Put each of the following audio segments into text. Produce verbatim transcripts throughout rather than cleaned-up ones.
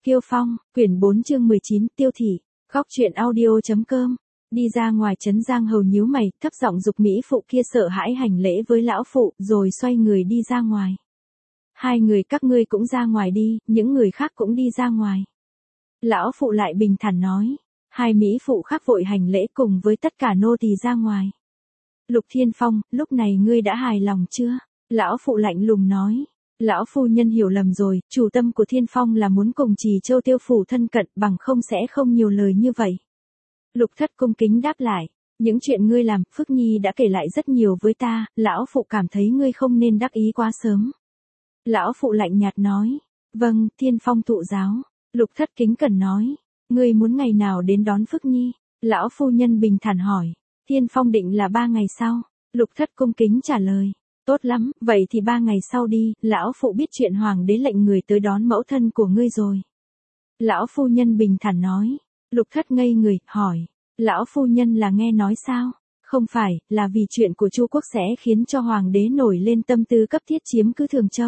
Kiêu Phong, quyển bốn chương mười chín, Tiêu thị, góc truyện audio.com. Đi ra ngoài Trấn Giang Hầu nhíu mày, thấp giọng giục mỹ phụ kia sợ hãi hành lễ với lão phụ, rồi xoay người đi ra ngoài. Hai người các ngươi cũng ra ngoài đi, những người khác cũng đi ra ngoài. Lão phụ lại bình thản nói. Hai mỹ phụ khác vội hành lễ cùng với tất cả nô tỳ ra ngoài. Lục Thiên Phong, lúc này ngươi đã hài lòng chưa? Lão phụ lạnh lùng nói. Lão phu nhân hiểu lầm rồi, chủ tâm của Thiên Phong là muốn cùng Trì Châu Tiêu phủ thân cận, bằng không sẽ không nhiều lời như vậy. Lục Thất cung kính đáp lại, những chuyện ngươi làm, Phước Nhi đã kể lại rất nhiều với ta, lão phụ cảm thấy ngươi không nên đắc ý quá sớm. Lão phụ lạnh nhạt nói, vâng, Thiên Phong thụ giáo. Lục Thất kính cẩn nói, ngươi muốn ngày nào đến đón Phước Nhi? Lão phu nhân bình thản hỏi, Thiên Phong định là ba ngày sau. Lục Thất cung kính trả lời. Tốt lắm, vậy thì ba ngày sau đi, lão phụ biết chuyện hoàng đế lệnh người tới đón mẫu thân của ngươi rồi. Lão phu nhân bình thản nói. Lục Thất ngây người, hỏi. Lão phu nhân là nghe nói sao? Không phải, là vì chuyện của Chu quốc sẽ khiến cho hoàng đế nổi lên tâm tư cấp thiết chiếm cứ Thường Châu.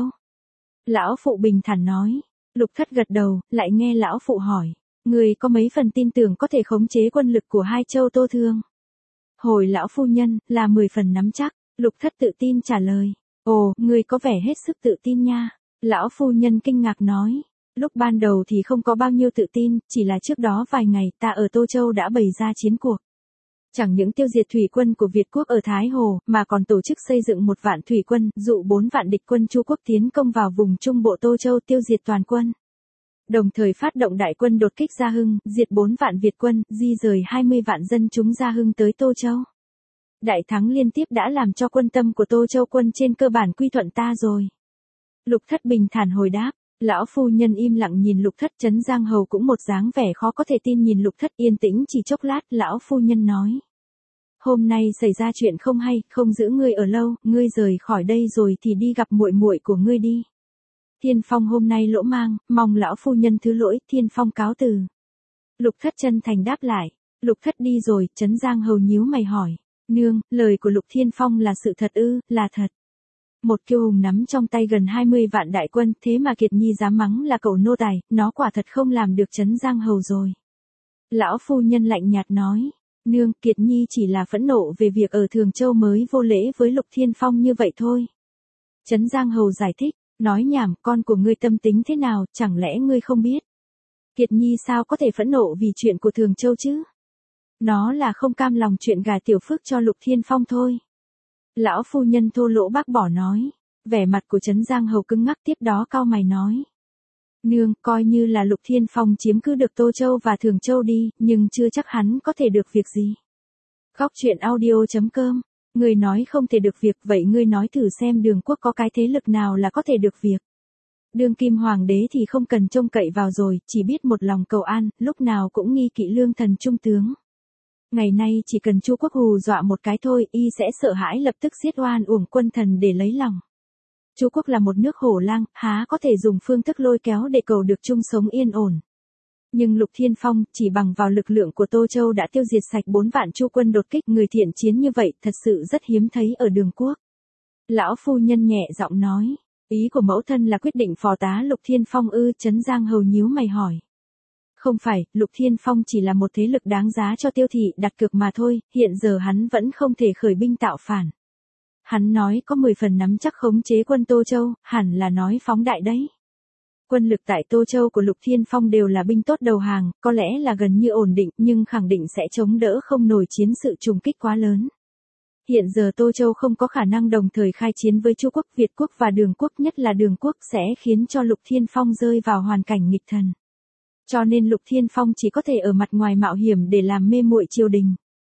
Lão phụ bình thản nói. Lục Thất gật đầu, lại nghe lão phụ hỏi. Ngươi có mấy phần tin tưởng có thể khống chế quân lực của hai châu Tô Thương? Hồi lão phu nhân, là mười phần nắm chắc. Lục Thất tự tin trả lời. Ồ, ngươi có vẻ hết sức tự tin nha. Lão phu nhân kinh ngạc nói. Lúc ban đầu thì không có bao nhiêu tự tin, chỉ là trước đó vài ngày ta ở Tô Châu đã bày ra chiến cuộc. Chẳng những tiêu diệt thủy quân của Việt quốc ở Thái Hồ, mà còn tổ chức xây dựng một vạn thủy quân, dụ bốn vạn địch quân Chu quốc tiến công vào vùng Trung Bộ Tô Châu tiêu diệt toàn quân. Đồng thời phát động đại quân đột kích Gia Hưng, diệt bốn vạn Việt quân, di rời hai mươi vạn dân chúng Gia Hưng tới Tô Châu. Đại thắng liên tiếp đã làm cho quân tâm của Tô Châu quân trên cơ bản quy thuận ta rồi. Lục Thất bình thản hồi đáp. Lão phu nhân im lặng nhìn Lục Thất. Trấn Giang Hầu cũng một dáng vẻ khó có thể tin nhìn Lục Thất yên tĩnh chỉ chốc lát. Lão phu nhân nói. Hôm nay xảy ra chuyện không hay, không giữ ngươi ở lâu, ngươi rời khỏi đây rồi thì đi gặp muội muội của ngươi đi. Thiên Phong hôm nay lỗ mang, mong lão phu nhân thứ lỗi. Thiên Phong cáo từ. Lục Thất chân thành đáp lại. Lục Thất đi rồi. Trấn Giang Hầu nhíu mày hỏi. Nương, lời của Lục Thiên Phong là sự thật ư? Là thật. Một kiêu hùng nắm trong tay gần hai mươi vạn đại quân, thế mà Kiệt Nhi dám mắng là cậu nô tài, nó quả thật không làm được Trấn Giang Hầu rồi. Lão phu nhân lạnh nhạt nói. Nương, Kiệt Nhi chỉ là phẫn nộ về việc ở Thường Châu mới vô lễ với Lục Thiên Phong như vậy thôi. Trấn Giang Hầu giải thích. Nói nhảm, con của ngươi tâm tính thế nào, chẳng lẽ ngươi không biết? Kiệt Nhi sao có thể phẫn nộ vì chuyện của Thường Châu chứ? Nó là không cam lòng chuyện gà Tiểu Phước cho Lục Thiên Phong thôi. Lão phu nhân thô lỗ bác bỏ nói. Vẻ mặt của Trấn Giang Hầu cứng ngắc tiếp đó cau mày nói. Nương, coi như là Lục Thiên Phong chiếm cứ được Tô Châu và Thường Châu đi, nhưng chưa chắc hắn có thể được việc gì. Góc truyện audio.com. Ngươi nói không thể được việc, vậy ngươi nói thử xem Đường quốc có cái thế lực nào là có thể được việc. Đương kim hoàng đế thì không cần trông cậy vào rồi, chỉ biết một lòng cầu an, lúc nào cũng nghi kỵ lương thần trung tướng. Ngày nay chỉ cần Chu quốc hù dọa một cái thôi, y sẽ sợ hãi lập tức giết oan uổng quân thần để lấy lòng. Chu quốc là một nước hổ lang, há có thể dùng phương thức lôi kéo để cầu được chung sống yên ổn. Nhưng Lục Thiên Phong, chỉ bằng vào lực lượng của Tô Châu đã tiêu diệt sạch bốn vạn Chu quân đột kích, người thiện chiến như vậy, thật sự rất hiếm thấy ở Đường quốc. Lão phu nhân nhẹ giọng nói, ý của mẫu thân là quyết định phò tá Lục Thiên Phong ư? Trấn Giang Hầu nhíu mày hỏi. Không phải, Lục Thiên Phong chỉ là một thế lực đáng giá cho Tiêu thị đặt cược mà thôi, hiện giờ hắn vẫn không thể khởi binh tạo phản. Hắn nói có mười phần nắm chắc khống chế quân Tô Châu, hẳn là nói phóng đại đấy. Quân lực tại Tô Châu của Lục Thiên Phong đều là binh tốt đầu hàng, có lẽ là gần như ổn định, nhưng khẳng định sẽ chống đỡ không nổi chiến sự trùng kích quá lớn. Hiện giờ Tô Châu không có khả năng đồng thời khai chiến với Chu quốc, Việt quốc và Đường quốc, nhất là Đường quốc sẽ khiến cho Lục Thiên Phong rơi vào hoàn cảnh nghịch thần. Cho nên Lục Thiên Phong chỉ có thể ở mặt ngoài mạo hiểm để làm mê muội triều đình.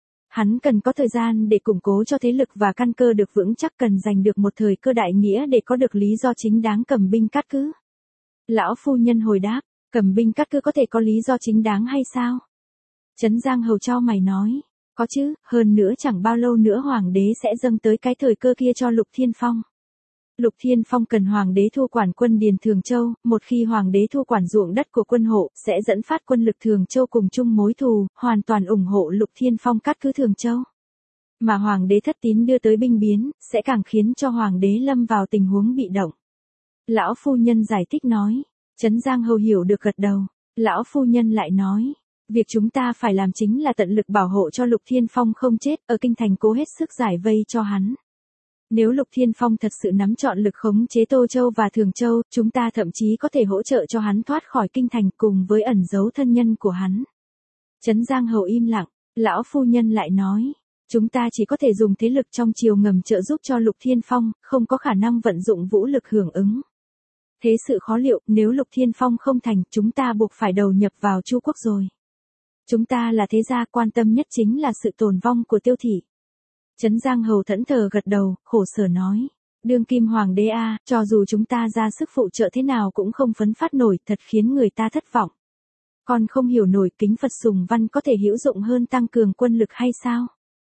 Hắn cần có thời gian để củng cố cho thế lực và căn cơ được vững chắc, cần giành được một thời cơ đại nghĩa để có được lý do chính đáng cầm binh cát cứ. Lão phu nhân hồi đáp, cầm binh cát cứ có thể có lý do chính đáng hay sao? Trấn Giang Hầu chau mày nói, có chứ, hơn nữa chẳng bao lâu nữa hoàng đế sẽ dâng tới cái thời cơ kia cho Lục Thiên Phong. Lục Thiên Phong cần hoàng đế thu quản quân điền Thường Châu, một khi hoàng đế thu quản ruộng đất của quân hộ, sẽ dẫn phát quân lực Thường Châu cùng chung mối thù, hoàn toàn ủng hộ Lục Thiên Phong cát cứ Thường Châu. Mà hoàng đế thất tín đưa tới binh biến, sẽ càng khiến cho hoàng đế lâm vào tình huống bị động. Lão phu nhân giải thích nói, Trấn Giang Hầu hiểu được gật đầu, lão phu nhân lại nói, việc chúng ta phải làm chính là tận lực bảo hộ cho Lục Thiên Phong không chết, ở kinh thành cố hết sức giải vây cho hắn. Nếu Lục Thiên Phong thật sự nắm trọn lực khống chế Tô Châu và Thường Châu, chúng ta thậm chí có thể hỗ trợ cho hắn thoát khỏi kinh thành cùng với ẩn giấu thân nhân của hắn. Trấn Giang Hầu im lặng, lão phu nhân lại nói, chúng ta chỉ có thể dùng thế lực trong triều ngầm trợ giúp cho Lục Thiên Phong, không có khả năng vận dụng vũ lực hưởng ứng. Thế sự khó liệu, nếu Lục Thiên Phong không thành, chúng ta buộc phải đầu nhập vào Chu quốc rồi. Chúng ta là thế gia, quan tâm nhất chính là sự tồn vong của Tiêu thị. Trấn Giang Hầu thẫn thờ gật đầu, khổ sở nói, đương kim hoàng đế a, cho dù chúng ta ra sức phụ trợ thế nào cũng không phấn phát nổi, thật khiến người ta thất vọng. Còn không hiểu nổi kính Phật sùng văn có thể hữu dụng hơn tăng cường quân lực hay sao?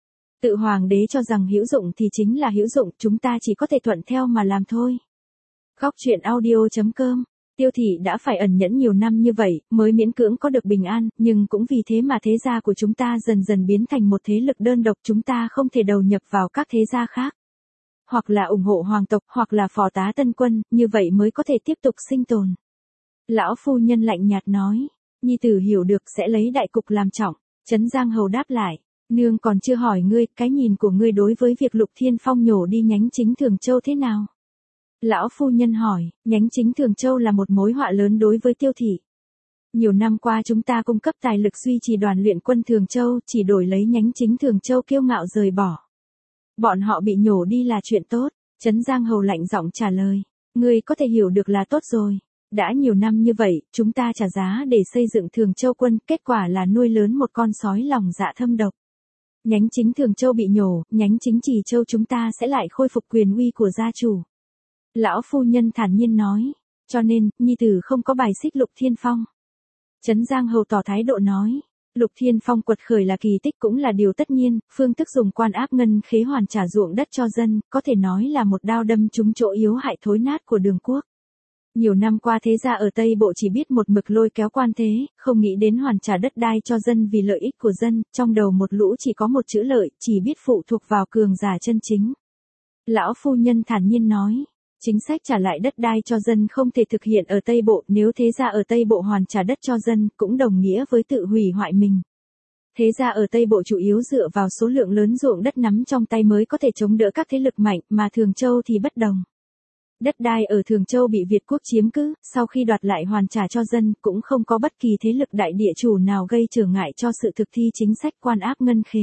Tự hoàng đế cho rằng hữu dụng thì chính là hữu dụng, chúng ta chỉ có thể thuận theo mà làm thôi. Góc truyện audio chấm com. Tiêu thị đã phải ẩn nhẫn nhiều năm như vậy, mới miễn cưỡng có được bình an, nhưng cũng vì thế mà thế gia của chúng ta dần dần biến thành một thế lực đơn độc, chúng ta không thể đầu nhập vào các thế gia khác. Hoặc là ủng hộ hoàng tộc, hoặc là phò tá tân quân, như vậy mới có thể tiếp tục sinh tồn. Lão phu nhân lạnh nhạt nói, nhi tử hiểu được sẽ lấy đại cục làm trọng. Trấn Giang Hầu đáp lại, nương còn chưa hỏi ngươi, cái nhìn của ngươi đối với việc Lục Thiên Phong nhổ đi nhánh chính Thường Châu thế nào? Lão phu nhân hỏi, nhánh chính Thường Châu là một mối họa lớn đối với Tiêu thị. Nhiều năm qua chúng ta cung cấp tài lực duy trì đoàn luyện quân Thường Châu, chỉ đổi lấy nhánh chính Thường Châu kiêu ngạo rời bỏ. Bọn họ bị nhổ đi là chuyện tốt. Trấn Giang Hầu lạnh giọng trả lời, ngươi có thể hiểu được là tốt rồi. Đã nhiều năm như vậy, chúng ta trả giá để xây dựng Thường Châu quân, kết quả là nuôi lớn một con sói lòng dạ thâm độc. Nhánh chính Thường Châu bị nhổ, nhánh chính Trì Châu chúng ta sẽ lại khôi phục quyền uy của gia chủ. Lão phu nhân thản nhiên nói, cho nên, nhi tử không có bài xích Lục Thiên Phong. Trấn Giang Hầu tỏ thái độ nói, Lục Thiên Phong quật khởi là kỳ tích cũng là điều tất nhiên, phương thức dùng quan áp ngân khế hoàn trả ruộng đất cho dân, có thể nói là một đao đâm trúng chỗ yếu hại thối nát của Đường quốc. Nhiều năm qua thế gia ở Tây Bộ chỉ biết một mực lôi kéo quan thế, không nghĩ đến hoàn trả đất đai cho dân vì lợi ích của dân, trong đầu một lũ chỉ có một chữ lợi, chỉ biết phụ thuộc vào cường giả chân chính. Lão phu nhân thản nhiên nói, chính sách trả lại đất đai cho dân không thể thực hiện ở Tây Bộ, nếu thế gia ở Tây Bộ hoàn trả đất cho dân, cũng đồng nghĩa với tự hủy hoại mình. Thế gia ở Tây Bộ chủ yếu dựa vào số lượng lớn ruộng đất nắm trong tay mới có thể chống đỡ các thế lực mạnh, mà Thường Châu thì bất đồng. Đất đai ở Thường Châu bị Việt quốc chiếm cứ, sau khi đoạt lại hoàn trả cho dân, cũng không có bất kỳ thế lực đại địa chủ nào gây trở ngại cho sự thực thi chính sách quan áp ngân khế.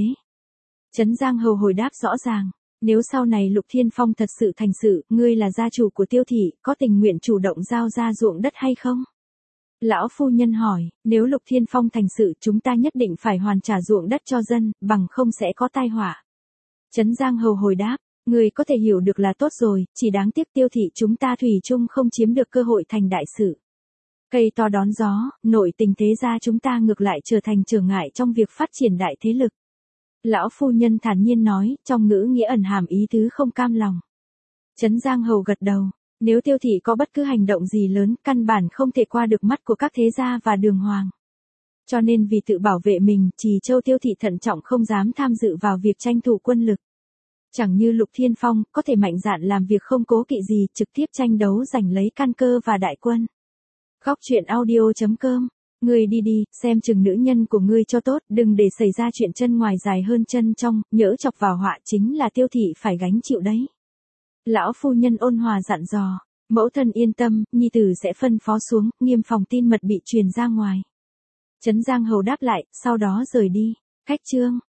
Trấn Giang Hầu hồi đáp rõ ràng, nếu sau này Lục Thiên Phong thật sự thành sự, ngươi là gia chủ của Tiêu thị, có tình nguyện chủ động giao ra ruộng đất hay không? Lão phu nhân hỏi, nếu Lục Thiên Phong thành sự, chúng ta nhất định phải hoàn trả ruộng đất cho dân, bằng không sẽ có tai họa. Trấn Giang Hầu hồi đáp, người có thể hiểu được là tốt rồi, chỉ đáng tiếc Tiêu thị chúng ta thủy chung không chiếm được cơ hội thành đại sự. Cây to đón gió, nội tình thế gia chúng ta ngược lại trở thành trở ngại trong việc phát triển đại thế lực. Lão phu nhân thản nhiên nói, trong ngữ nghĩa ẩn hàm ý tứ không cam lòng. Trấn Giang Hầu gật đầu, nếu Tiêu thị có bất cứ hành động gì lớn, căn bản không thể qua được mắt của các thế gia và Đường hoàng. Cho nên vì tự bảo vệ mình, Trì Châu Tiêu thị thận trọng không dám tham dự vào việc tranh thủ quân lực. Chẳng như Lục Thiên Phong, có thể mạnh dạn làm việc không cố kỵ gì, trực tiếp tranh đấu giành lấy căn cơ và đại quân. Góc truyện audio chấm com. Ngươi đi đi, xem chừng nữ nhân của ngươi cho tốt, đừng để xảy ra chuyện chân ngoài dài hơn chân trong, nhỡ chọc vào họa chính là Tiêu thị phải gánh chịu đấy. Lão phu nhân ôn hòa dặn dò, mẫu thân yên tâm, nhi tử sẽ phân phó xuống, nghiêm phòng tin mật bị truyền ra ngoài. Trấn Giang Hầu đáp lại, sau đó rời đi. Khách chương.